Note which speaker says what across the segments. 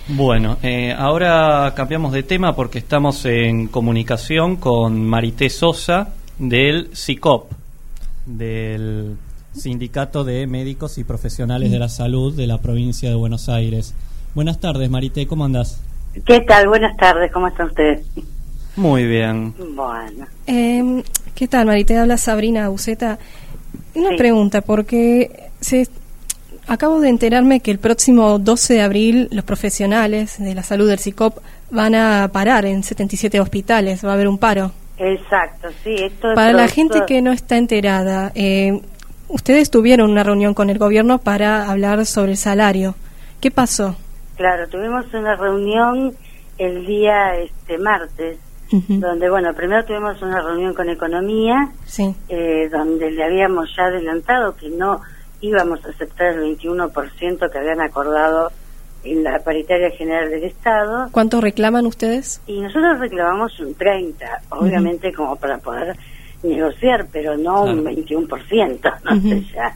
Speaker 1: Bueno, ahora cambiamos de tema porque estamos en comunicación con Marité Sosa del SICOP, del Sindicato de Médicos y Profesionales de la Salud de la provincia de Buenos Aires. Buenas tardes, Marité, ¿cómo andás?
Speaker 2: ¿Qué tal? Buenas tardes, ¿cómo están ustedes?
Speaker 1: Muy bien.
Speaker 2: Bueno.
Speaker 3: ¿Qué tal, Marité? Habla Sabrina Buceta. Una pregunta, porque acabo de enterarme que el próximo 12 de abril los profesionales de la salud del SICOP van a parar en 77 hospitales, va a haber un paro.
Speaker 2: Exacto, sí. Esto
Speaker 3: Para la gente que no está enterada, ustedes tuvieron una reunión con el gobierno para hablar sobre el salario. ¿Qué pasó?
Speaker 2: Claro, tuvimos una reunión el día martes, donde, bueno, primero tuvimos una reunión con Economía, donde le habíamos ya adelantado que no íbamos a aceptar el 21% que habían acordado en la paritaria general del Estado.
Speaker 3: ¿Cuánto reclaman ustedes?
Speaker 2: Y nosotros reclamamos un 30%, obviamente como para poder negociar, pero no un 21%, no sé ya.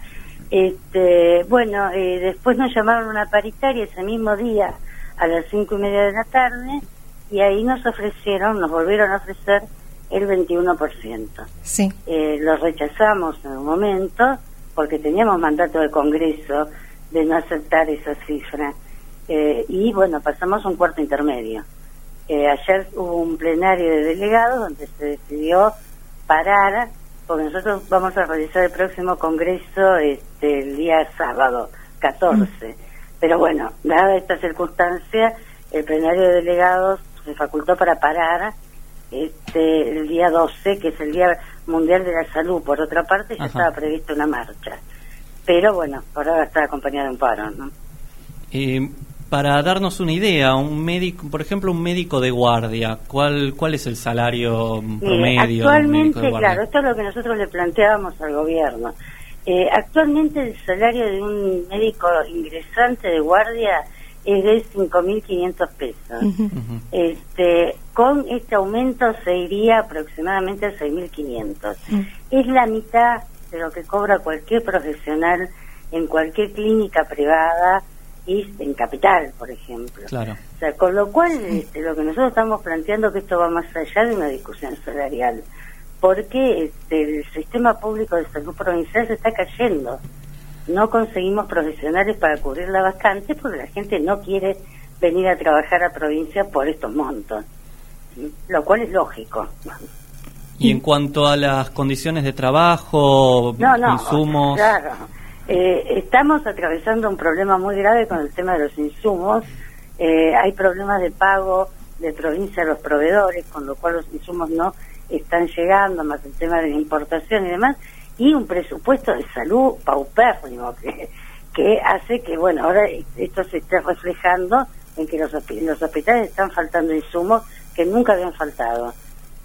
Speaker 2: Bueno, después nos llamaron a una paritaria ese mismo día a las 5:30 de la tarde y ahí nos volvieron a ofrecer el 21%.
Speaker 3: Sí.
Speaker 2: Lo rechazamos en un momento porque teníamos mandato de Congreso de no aceptar esa cifra. Y bueno, pasamos un cuarto intermedio. Ayer hubo un plenario de delegados donde se decidió parar, porque nosotros vamos a realizar el próximo Congreso el día sábado, 14. Pero bueno, dada esta circunstancia, el plenario de delegados se facultó para parar el día 12, que es el Día Mundial de la Salud. Por otra parte, ya estaba prevista una marcha. Pero bueno, por ahora está acompañada de un paro, ¿no?
Speaker 1: Para darnos una idea, un médico, por ejemplo, un médico de guardia, ¿cuál es el salario promedio?
Speaker 2: Actualmente, claro, esto es lo que nosotros le planteábamos al gobierno. Actualmente el salario de un médico ingresante de guardia es de 5.500 pesos. Con este aumento se iría aproximadamente a 6.500. Es la mitad de lo que cobra cualquier profesional en cualquier clínica privada y en Capital, por ejemplo.
Speaker 1: Claro.
Speaker 2: O sea, con lo cual lo que nosotros estamos planteando que esto va más allá de una discusión salarial, porque el sistema público de salud provincial se está cayendo. No conseguimos profesionales para cubrir la vacante porque la gente no quiere venir a trabajar a provincia por estos montos, lo cual es lógico.
Speaker 1: Y en cuanto a las condiciones de trabajo, insumos...
Speaker 2: Claro. Estamos atravesando un problema muy grave con el tema de los insumos. Hay problemas de pago de provincia a los proveedores, con lo cual los insumos no están llegando, más el tema de la importación y demás, y un presupuesto de salud paupérrimo que hace que, bueno, ahora esto se esté reflejando en que los hospitales están faltando insumos que nunca habían faltado.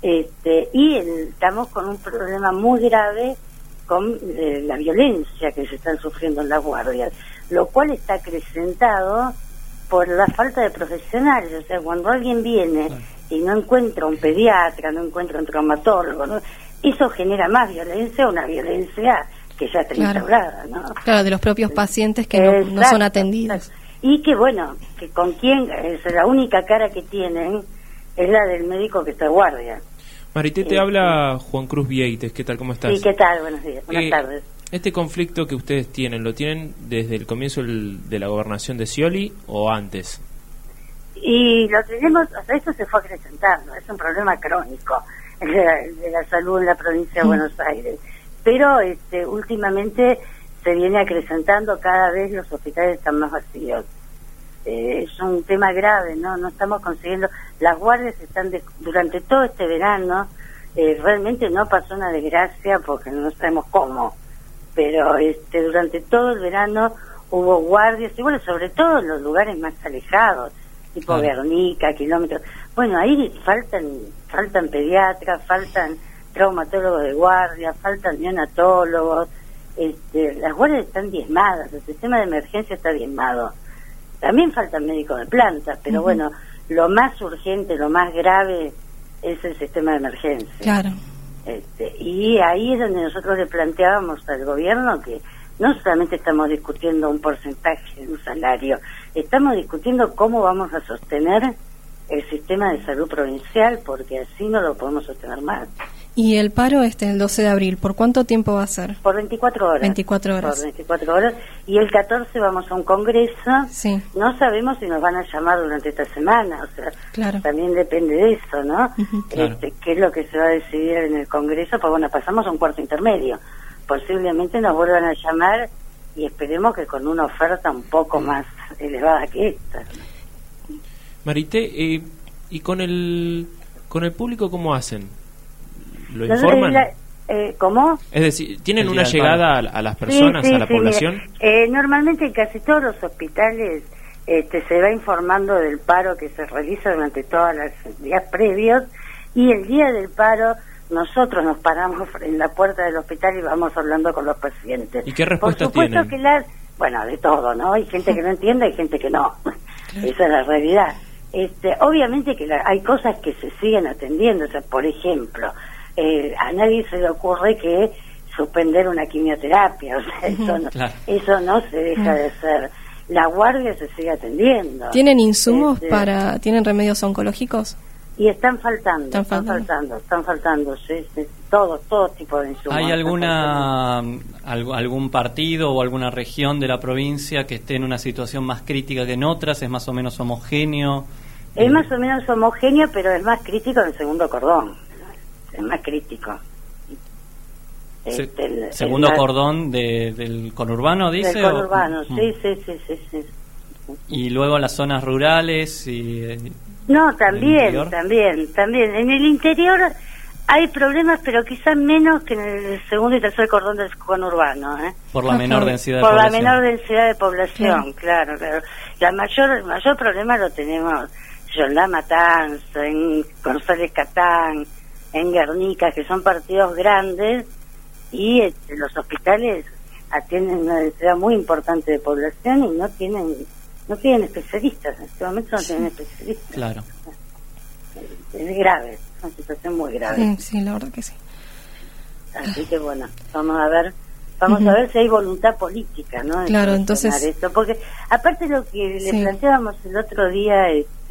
Speaker 2: Y estamos con un problema muy grave con la violencia que se están sufriendo en las guardias, lo cual está acrecentado por la falta de profesionales. O sea, cuando alguien viene y no encuentra un pediatra, no encuentra un traumatólogo, ¿no? Eso genera más violencia, una violencia que ya está instaurada, ¿no?
Speaker 3: Claro, de los propios pacientes que no son atendidos.
Speaker 2: Exacto. Y que bueno, que con quién, la única cara que tienen es la del médico que está de guardia.
Speaker 4: Marité, te habla Juan Cruz Vieites, ¿qué tal? ¿Cómo estás?
Speaker 2: Sí, ¿qué tal? Buenos días, buenas tardes.
Speaker 4: ¿Este conflicto que ustedes tienen, lo tienen desde el comienzo de la gobernación de Scioli o antes?
Speaker 2: Y lo tenemos, o sea, eso se fue acrecentando, es un problema crónico de la salud en la provincia de Buenos Aires. Pero últimamente se viene acrecentando, cada vez los hospitales están más vacíos. Es un tema grave, no estamos consiguiendo. Las guardias están durante todo este verano, realmente no pasó una desgracia porque no sabemos cómo, pero durante todo el verano hubo guardias, y bueno, sobre todo en los lugares más alejados, tipo Guernica, kilómetros. Bueno, ahí faltan pediatras, faltan traumatólogos de guardia, faltan neonatólogos. Las guardias están diezmadas, el sistema de emergencia está diezmado. También faltan médicos de planta, pero bueno, lo más urgente, lo más grave es el sistema de emergencia.
Speaker 3: Claro.
Speaker 2: Y ahí es donde nosotros le planteábamos al gobierno que no solamente estamos discutiendo un porcentaje de un salario, estamos discutiendo cómo vamos a sostener el sistema de salud provincial, porque así no lo podemos sostener más.
Speaker 3: Y el paro el 12 de abril, ¿por cuánto tiempo va a ser?
Speaker 2: Por 24 horas.
Speaker 3: 24 horas.
Speaker 2: Por 24 horas. Y el 14 vamos a un congreso.
Speaker 3: Sí.
Speaker 2: No sabemos si nos van a llamar durante esta semana, o sea,
Speaker 3: claro.
Speaker 2: También depende de eso, ¿no?
Speaker 1: Claro.
Speaker 2: ¿Qué es lo que se va a decidir en el congreso? Pues bueno, pasamos a un cuarto intermedio. Posiblemente nos vuelvan a llamar y esperemos que con una oferta un poco más elevada que esta.
Speaker 4: Marité, ¿y con el público cómo hacen? ¿Lo
Speaker 2: Nosotros
Speaker 4: informan?
Speaker 2: ¿Cómo?
Speaker 4: Es decir, ¿tienen
Speaker 1: El
Speaker 4: una
Speaker 1: día del
Speaker 4: llegada a las personas,
Speaker 2: Sí,
Speaker 4: a la población?
Speaker 2: mira, normalmente en casi todos los hospitales se va informando del paro que se realiza durante todos los días previos, y el día del paro nosotros nos paramos en la puerta del hospital y vamos hablando con los pacientes.
Speaker 4: ¿Y qué respuesta
Speaker 2: Por supuesto
Speaker 4: tienen?
Speaker 2: bueno, de todo, ¿no? Hay gente que no entiende, hay gente que no. Esa es la realidad. Obviamente que hay cosas que se siguen atendiendo, o sea, por ejemplo, a nadie se le ocurre que suspender una quimioterapia, o sea, eso no se deja de hacer. La guardia se sigue atendiendo.
Speaker 3: ¿Tienen insumos tienen remedios oncológicos?
Speaker 2: Y están faltando, sí, todo tipo de insumos.
Speaker 1: ¿Hay algún partido o alguna región de la provincia que esté en una situación más crítica que en otras? ¿Es más o menos homogéneo?
Speaker 2: Es más o menos homogéneo, pero es más crítico en el segundo cordón. Es más crítico.
Speaker 1: ¿Segundo cordón del conurbano, dice?
Speaker 2: Del conurbano, sí.
Speaker 1: ¿Y luego las zonas rurales?
Speaker 2: No, también. En el interior hay problemas, pero quizás menos que en el segundo y tercer cordón del conurbano,
Speaker 1: Por la menor densidad de
Speaker 2: población.
Speaker 1: población.
Speaker 2: Por la menor densidad de población, claro. El mayor problema lo tenemos en La Matanza, en González Catán, en Guernica, que son partidos grandes, y los hospitales atienden una densidad muy importante de población y no tienen especialistas. En este momento no tienen especialistas.
Speaker 1: Claro.
Speaker 2: Es grave, es una situación muy grave.
Speaker 3: Sí, la verdad que sí.
Speaker 2: Así que bueno, vamos a ver si hay voluntad política, ¿no?
Speaker 3: Claro, entonces
Speaker 2: esto, porque aparte lo que le planteábamos el otro día,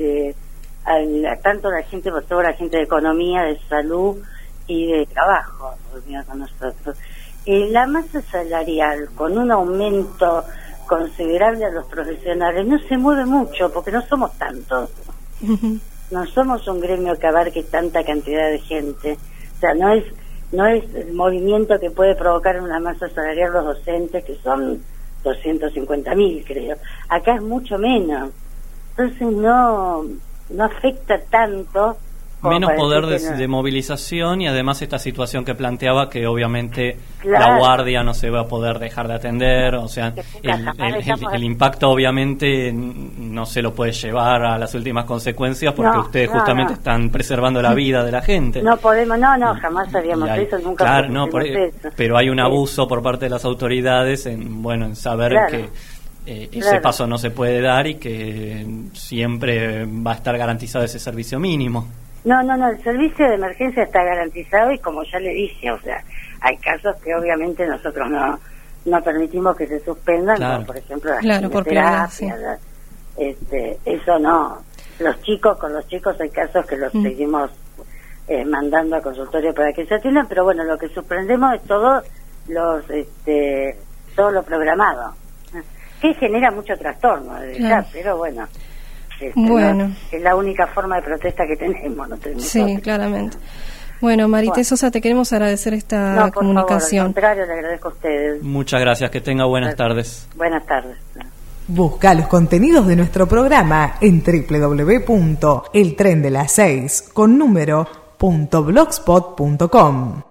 Speaker 2: tanto la gente, toda la gente de economía, de salud y de trabajo, reunida con nosotros, la masa salarial con un aumento considerable a los profesionales no se mueve mucho porque no somos tantos. No somos un gremio que abarque tanta cantidad de gente. O sea, no es el movimiento que puede provocar una masa salarial los docentes, que son 250.000, creo. Acá es mucho menos. Entonces no afecta tanto.
Speaker 1: Menos poder de movilización, y además esta situación que planteaba, que obviamente
Speaker 2: Claro.
Speaker 1: la guardia no se va a poder dejar de atender, o sea, el impacto obviamente no se lo puede llevar a las últimas consecuencias, porque ustedes justamente están preservando la vida de la gente.
Speaker 2: No podemos, jamás haríamos eso, nunca.
Speaker 1: Claro, pero hay un abuso por parte de las autoridades en saber que ese paso no se puede dar y que siempre va a estar garantizado ese servicio mínimo.
Speaker 2: No, el servicio de emergencia está garantizado, y como ya le dije, o sea, hay casos que obviamente nosotros no permitimos que se suspendan, como por ejemplo la quimioterapia, eso no. Con los chicos hay casos que los seguimos mandando a consultorio para que se atiendan, pero bueno, lo que suspendemos es todo lo programado, que genera mucho trastorno, pero bueno.
Speaker 3: Bueno,
Speaker 2: es la única forma de protesta que tenemos.
Speaker 3: Sí, claramente. Bueno, Marité Sosa, te queremos agradecer esta comunicación.
Speaker 2: Por favor, al contrario, le agradezco a ustedes.
Speaker 1: Muchas gracias, que tenga buenas tardes.
Speaker 2: Buenas tardes.
Speaker 5: Busca los contenidos de nuestro programa en www.eltrendelas6 con número.blogspot.com.